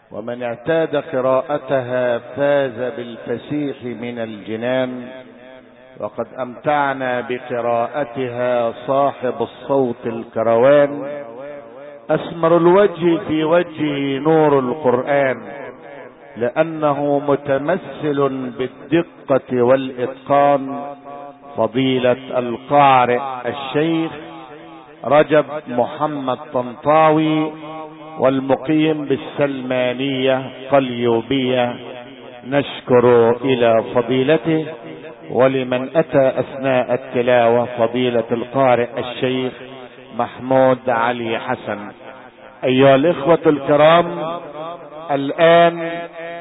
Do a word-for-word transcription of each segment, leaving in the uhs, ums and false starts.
ومن اعتاد قراءتها فاز بالفسيح من الجنان، وقد امتعنا بقراءتها صاحب الصوت الكروان، اسمر الوجه في وجهه نور القرآن، لانه متمثل بالدقة والاتقان، فضيلة القارئ الشيخ رجب محمد طنطاوي، والمقيم بالسلمانية قليوبية. نشكر الى فضيلته، ولمن اتى اثناء التلاوة فضيلة القارئ الشيخ محمود علي حسن. ايها الاخوة الكرام، الان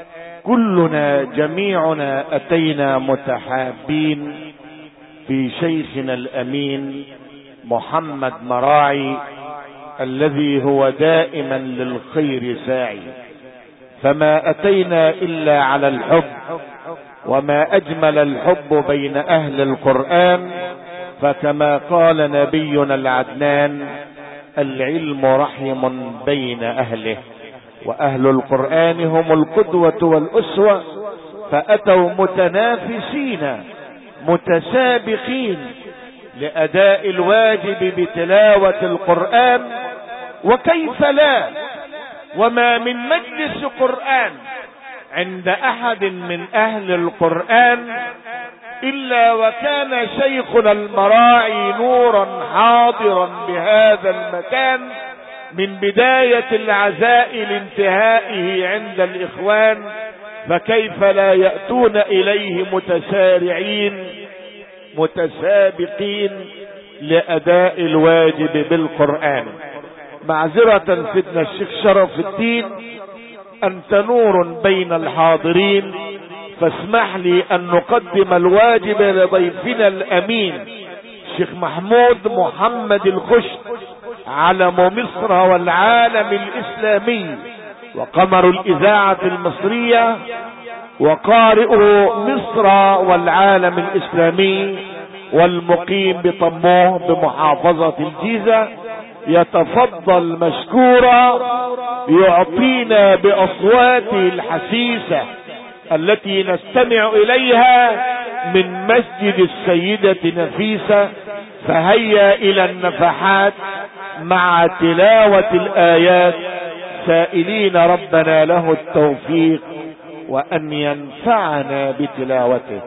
كلنا جميعنا اتينا متحابين في شيخنا الامين محمد مراعي، الذي هو دائما للخير ساعي، فما اتينا الا على الحب، وما اجمل الحب بين اهل القرآن، فكما قال نبينا العدنان: العلم رحم بين اهله، واهل القرآن هم القدوة والاسوة، فاتوا متنافسين متسابقين لاداء الواجب بتلاوة القرآن. وكيف لا، وما من مجلس قرآن عند احد من اهل القرآن الا وكان شيخنا المراعي نورا حاضرا بهذا المكان، من بداية العزاء لانتهائه عند الاخوان، فكيف لا يأتون اليه متسارعين متسابقين لاداء الواجب بالقرآن. معذرة سيدنا الشيخ شرف الدين، انت نور بين الحاضرين، فاسمح لي ان نقدم الواجب لضيفنا الامين الشيخ محمود محمد الخشت، علم مصر والعالم الاسلامي، وقمر الاذاعة المصرية، وقارئ مصر والعالم الاسلامي، والمقيم بطموه بمحافظة الجيزة، يتفضل مشكورا يعطينا باصواته الحسيسة التي نستمع اليها من مسجد السيدة نفيسة. فهيا الى النفحات مع تلاوة الايات، سائلين ربنا له التوفيق وان ينفعنا بتلاوته.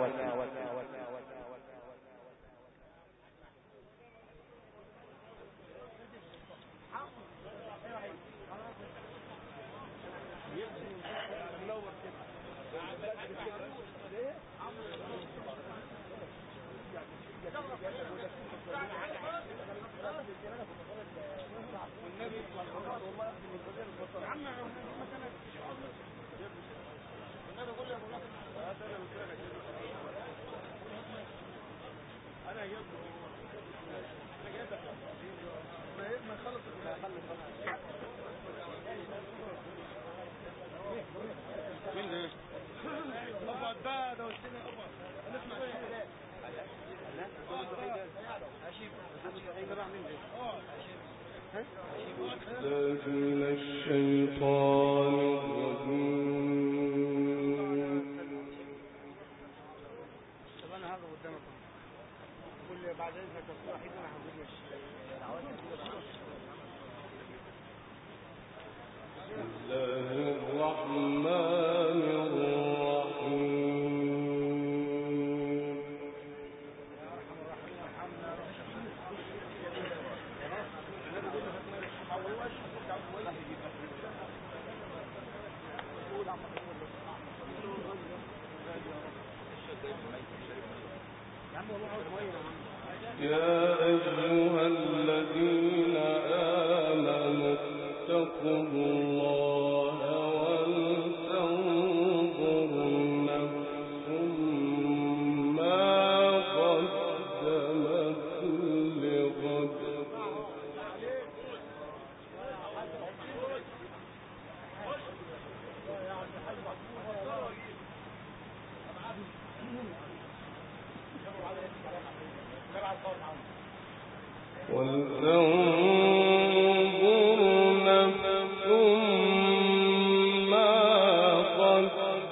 ولتنظر نفس ما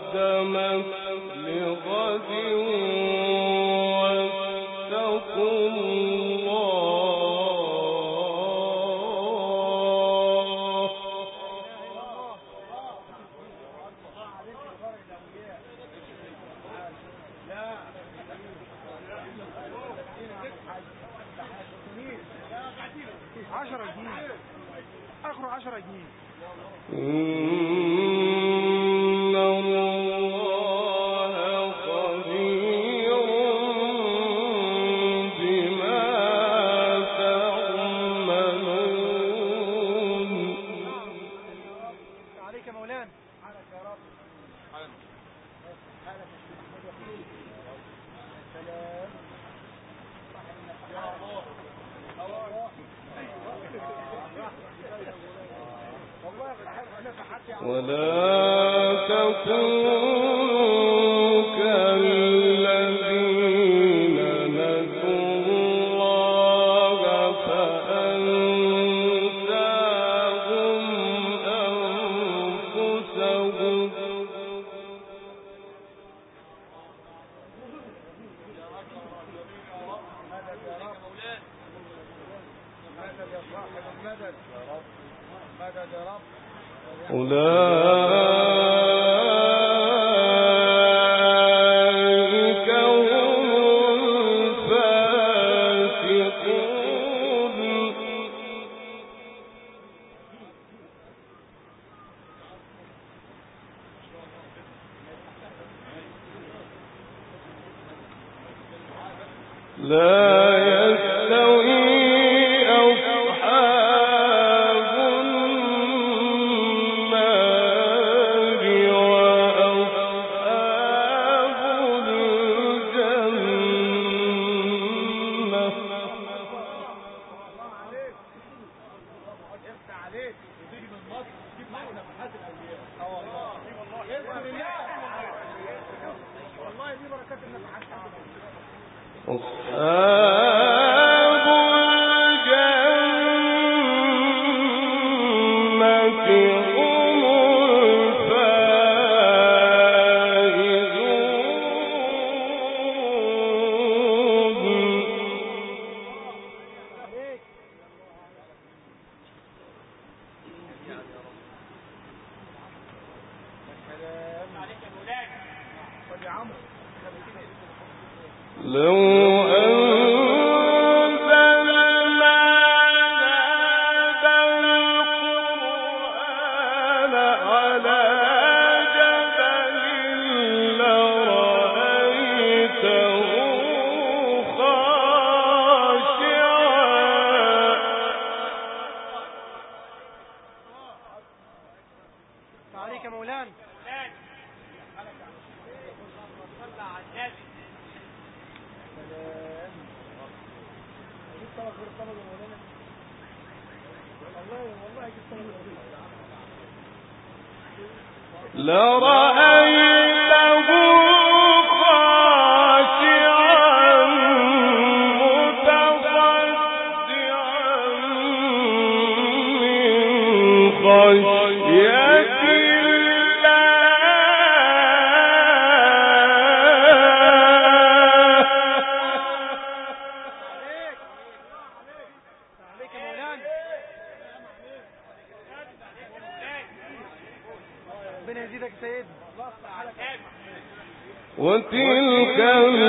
وتلك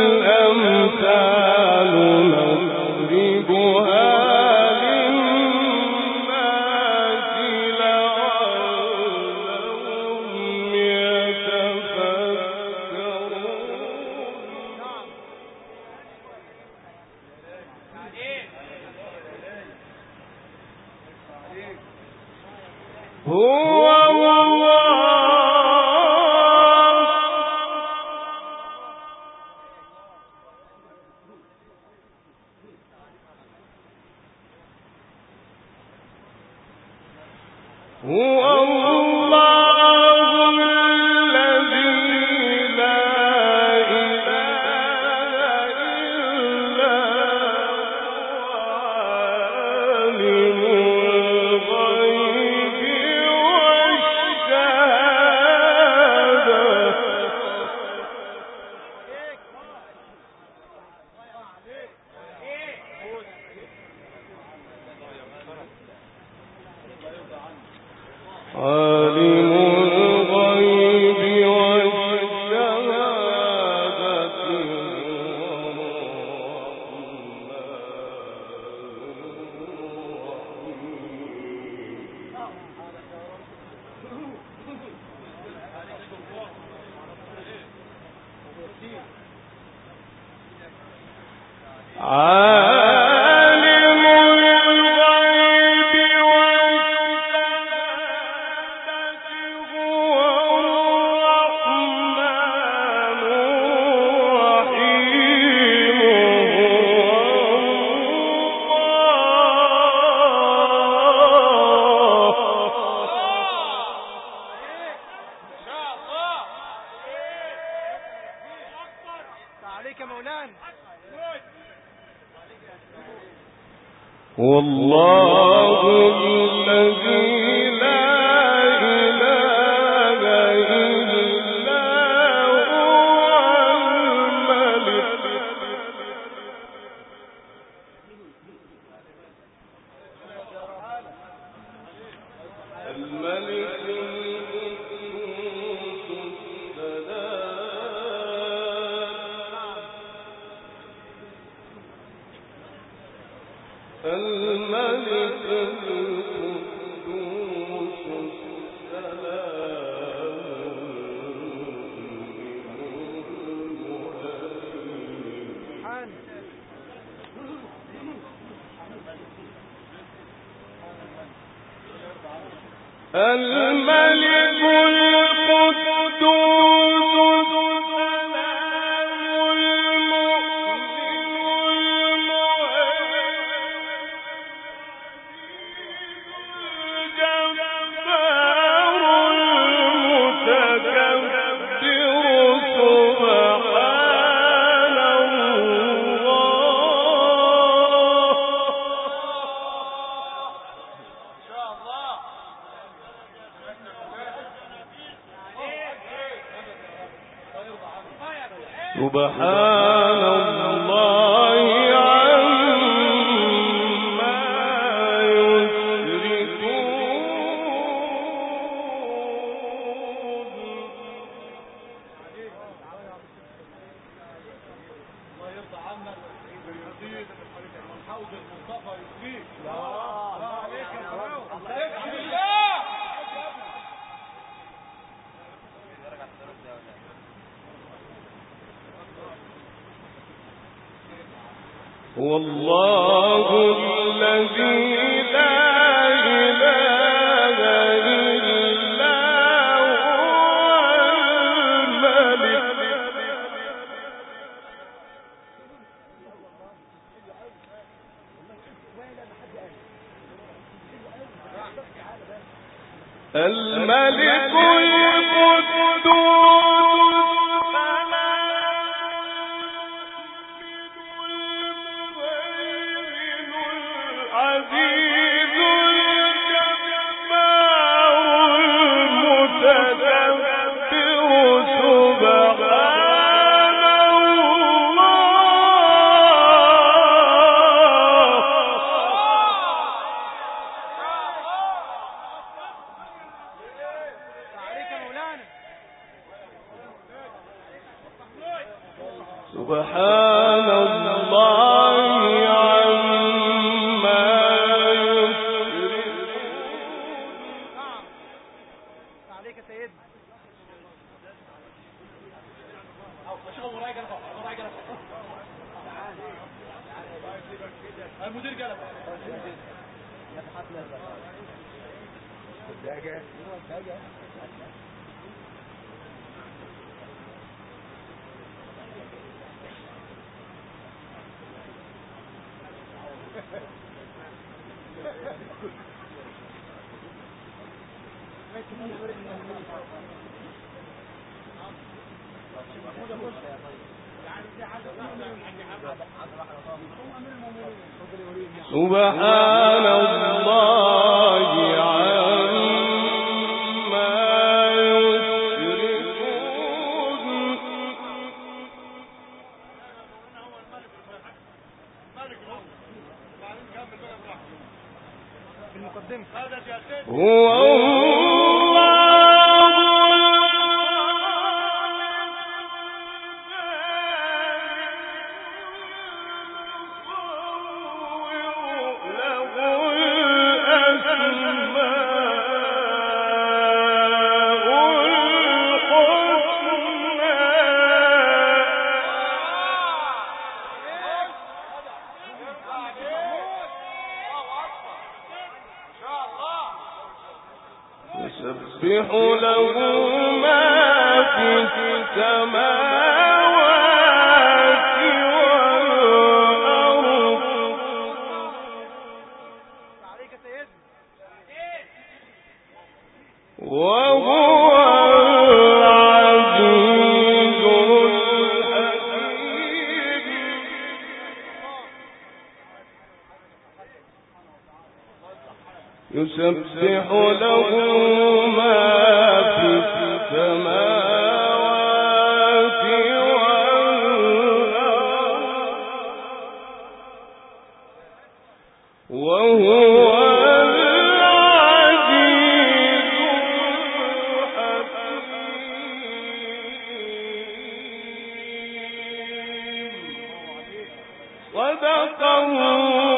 الأمثال نضربها للناس لعلهم يتفكرون. هو والله الذي لا إله إلا هو الملك الملك الملك القدوس السلام الملك القدوس سبحان الله عما هو الله الذي لا إله إلا هو الملك القدوس سبحان الله عما يشركون. عليك يا سيد. المدير جلب. سبحان الله عما يشركون. هو الله له ما في السماوات والأرض وهو العزيز الحكيم. يسبح له ما في السماوات والأرض وهو العزيز الحكيم. صدق الله